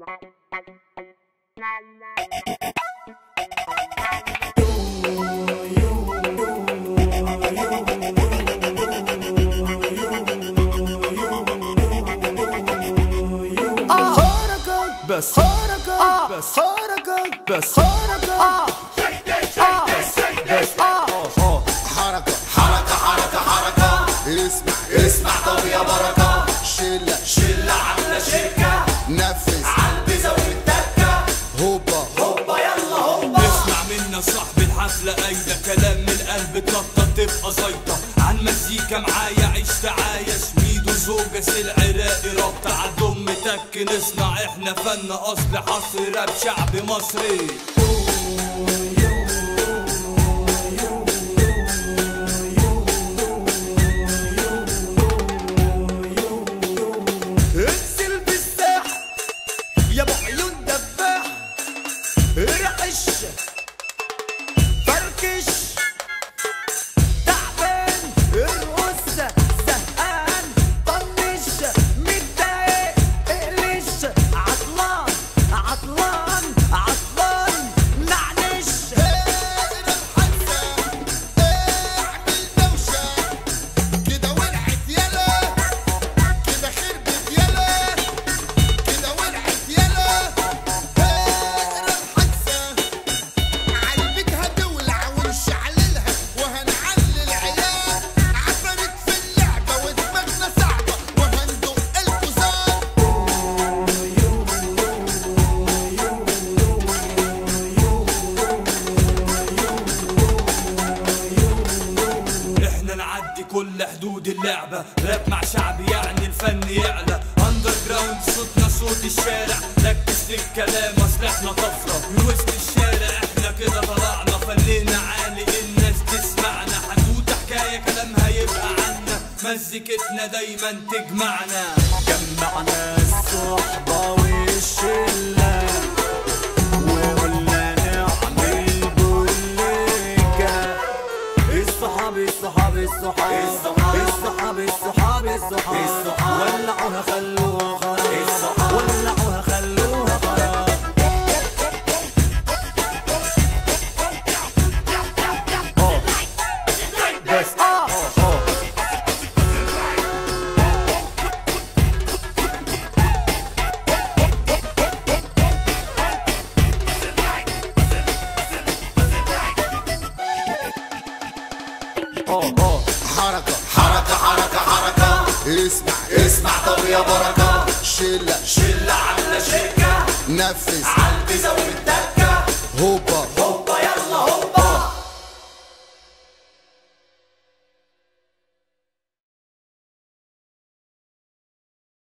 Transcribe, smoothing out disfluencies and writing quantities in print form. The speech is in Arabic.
بس حركة بس حركة بس حركة حركة حركة حركة حركة. اسمع طب يا بركة. شلة عاملة شركة. نفذ عالبيزا والتكة. هوبا يلا هوبا. اسمع منا صاحب الحفلة أيدا كلام من القلب تنطط تبقى زيطة. عن مزيكا معايا عيش تعايش ميدو زوجة العراقي رابطة عالدم تك نصنع احنا فن أصل حصري راب شعب مصري. انزل بالساح يا ابو عيون دباح. ارعش فركش تعبان ارقص زهقان طنش متضايق اقلش عطلان نعنش. اقرا الحادثة اعمل دوشة كده ولعت يلا كده خربت يلا كده ولعت يلا. اقرا الحادثة عالبيت هتولع ونشعللها وهنعلل عيال. عفرت في اللعبة ودماغنا صعبة وهندق الكوزات. احنا نعدي كل حدود اللعبة راب مع شعبي يعني الفن يعلى. اندر جراوند صوتنا صوت الشارع ركز في الكلام اصل احنا طفرة من وسط الشارع. احنا كده طلعنا فننا عالي الناس تسمعنا. حدوتة حكاية كلامها يبقى عنا مزيكتنا دايما تجمعنا. جمعنا الصحبة والشلة وقلنا نعمل بوليكا. الصحاب ولعوها خلوها خلاص ولعوها خلوها خلاص. بس حركة حركة حركة حركة. اسمع طب يا بركة. شلة عاملة شركة. نفذ عالبيزا والتكة. هوبا